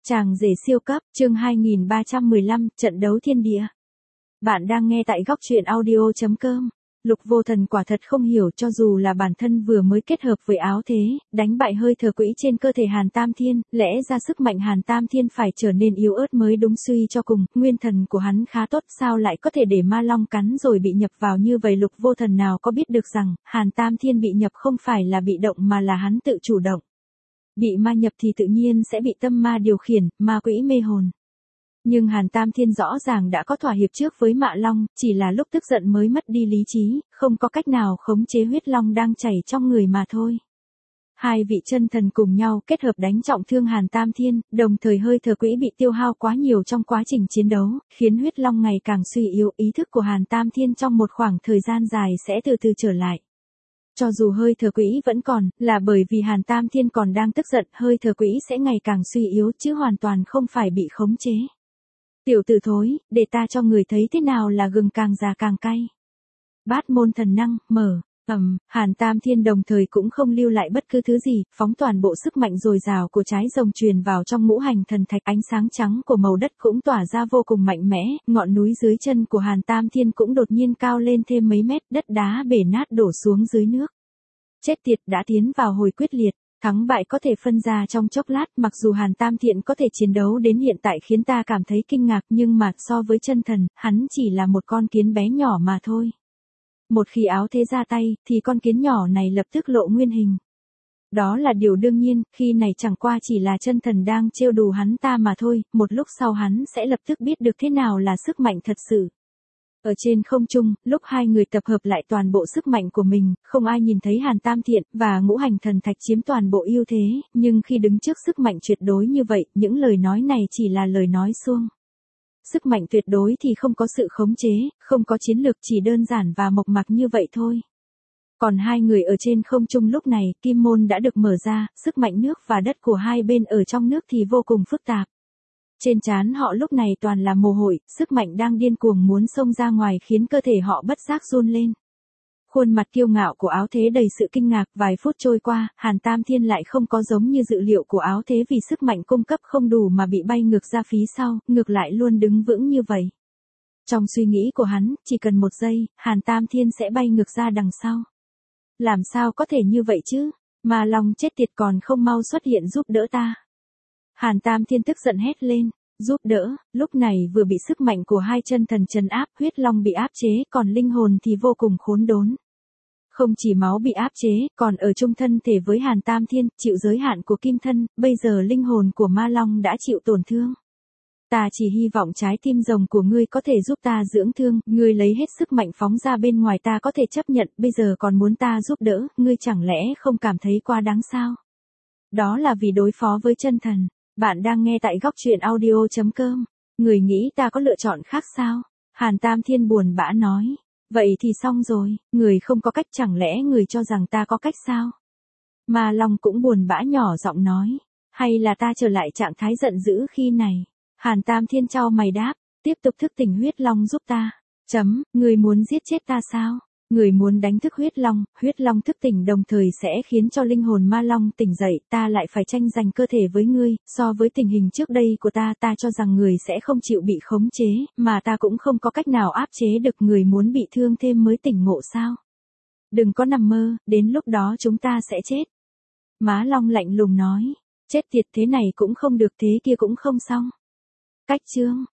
Chàng rể siêu cấp, chương 2315, trận đấu thiên địa. Bạn đang nghe tại góc truyện audio.com. Lục Vô Thần quả thật không hiểu, cho dù là bản thân vừa mới kết hợp với áo thế, đánh bại hơi thở quỹ trên cơ thể Hàn Tam Thiên, lẽ ra sức mạnh Hàn Tam Thiên phải trở nên yếu ớt mới đúng, suy cho cùng, nguyên thần của hắn khá tốt, sao lại có thể để ma long cắn rồi bị nhập vào như vậy. Lục Vô Thần nào có biết được rằng, Hàn Tam Thiên bị nhập không phải là bị động mà là hắn tự chủ động. Bị ma nhập thì tự nhiên sẽ bị tâm ma điều khiển, ma quỹ mê hồn. Nhưng Hàn Tam Thiên rõ ràng đã có thỏa hiệp trước với Mạ Long, chỉ là lúc tức giận mới mất đi lý trí, không có cách nào khống chế huyết long đang chảy trong người mà thôi. Hai vị chân thần cùng nhau kết hợp đánh trọng thương Hàn Tam Thiên, đồng thời hơi thở quỹ bị tiêu hao quá nhiều trong quá trình chiến đấu, khiến huyết long ngày càng suy yếu, ý thức của Hàn Tam Thiên trong một khoảng thời gian dài sẽ từ từ trở lại. Cho dù hơi thở quỹ vẫn còn, là bởi vì Hàn Tam Thiên còn đang tức giận, hơi thở quỹ sẽ ngày càng suy yếu chứ hoàn toàn không phải bị khống chế. Tiểu tử thối, để ta cho người thấy thế nào là gừng càng già càng cay. Bát môn thần năng, mở. Hàn Tam Thiên đồng thời cũng không lưu lại bất cứ thứ gì, phóng toàn bộ sức mạnh dồi dào của trái rồng truyền vào trong ngũ hành thần thạch, ánh sáng trắng của màu đất cũng tỏa ra vô cùng mạnh mẽ, ngọn núi dưới chân của Hàn Tam Thiên cũng đột nhiên cao lên thêm mấy mét, đất đá bể nát đổ xuống dưới nước. Chết tiệt, đã tiến vào hồi quyết liệt. Thắng bại có thể phân ra trong chốc lát, mặc dù Hàn Tam Thiên có thể chiến đấu đến hiện tại khiến ta cảm thấy kinh ngạc, nhưng mà so với chân thần, hắn chỉ là một con kiến bé nhỏ mà thôi. Một khi áo thế ra tay, thì con kiến nhỏ này lập tức lộ nguyên hình. Đó là điều đương nhiên, khi này chẳng qua chỉ là chân thần đang trêu đùa hắn ta mà thôi, một lúc sau hắn sẽ lập tức biết được thế nào là sức mạnh thật sự. Ở trên không trung, lúc hai người tập hợp lại toàn bộ sức mạnh của mình, không ai nhìn thấy Hàn Tam Thiên và ngũ hành thần thạch chiếm toàn bộ ưu thế, nhưng khi đứng trước sức mạnh tuyệt đối như vậy, những lời nói này chỉ là lời nói suông. Sức mạnh tuyệt đối thì không có sự khống chế, không có chiến lược, chỉ đơn giản và mộc mạc như vậy thôi. Còn hai người ở trên không trung lúc này, kim môn đã được mở ra, sức mạnh nước và đất của hai bên ở trong nước thì vô cùng phức tạp. Trên trán họ lúc này toàn là mồ hôi, sức mạnh đang điên cuồng muốn xông ra ngoài khiến cơ thể họ bất giác run lên. Khuôn mặt kiêu ngạo của áo thế đầy sự kinh ngạc, vài phút trôi qua, Hàn Tam Thiên lại không có giống như dự liệu của áo thế vì sức mạnh cung cấp không đủ mà bị bay ngược ra phía sau, ngược lại luôn đứng vững như vậy. Trong suy nghĩ của hắn, chỉ cần một giây, Hàn Tam Thiên sẽ bay ngược ra đằng sau. Làm sao có thể như vậy chứ? Ma Long chết tiệt, còn không mau xuất hiện giúp đỡ ta. Hàn Tam Thiên tức giận hét lên, giúp đỡ. Lúc này vừa bị sức mạnh của hai chân thần trấn áp, huyết long bị áp chế, còn linh hồn thì vô cùng khốn đốn. Không chỉ máu bị áp chế, còn ở chung thân thể với Hàn Tam Thiên, chịu giới hạn của kim thân, bây giờ linh hồn của ma long đã chịu tổn thương. Ta chỉ hy vọng trái tim rồng của ngươi có thể giúp ta dưỡng thương, ngươi lấy hết sức mạnh phóng ra bên ngoài ta có thể chấp nhận, bây giờ còn muốn ta giúp đỡ, ngươi chẳng lẽ không cảm thấy quá đáng sao? Đó là vì đối phó với chân thần. Bạn đang nghe tại góc truyện audio.com. Người nghĩ ta có lựa chọn khác sao? Hàn Tam Thiên buồn bã nói. Vậy thì xong rồi, người không có cách, chẳng lẽ người cho rằng ta có cách sao? Ma Long cũng buồn bã nhỏ giọng nói. Hay là ta trở lại trạng thái giận dữ khi này? Hàn Tam Thiên chau mày đáp. Tiếp tục thức tỉnh huyết long giúp ta. Người muốn giết chết ta sao? Người muốn đánh thức huyết long thức tỉnh đồng thời sẽ khiến cho linh hồn ma long tỉnh dậy, ta lại phải tranh giành cơ thể với ngươi, so với tình hình trước đây của ta cho rằng người sẽ không chịu bị khống chế, mà ta cũng không có cách nào áp chế được, người muốn bị thương thêm mới tỉnh ngộ sao? Đừng có nằm mơ, đến lúc đó chúng ta sẽ chết. Má long lạnh lùng nói, chết tiệt, thế này cũng không được, thế kia cũng không xong. Cách chương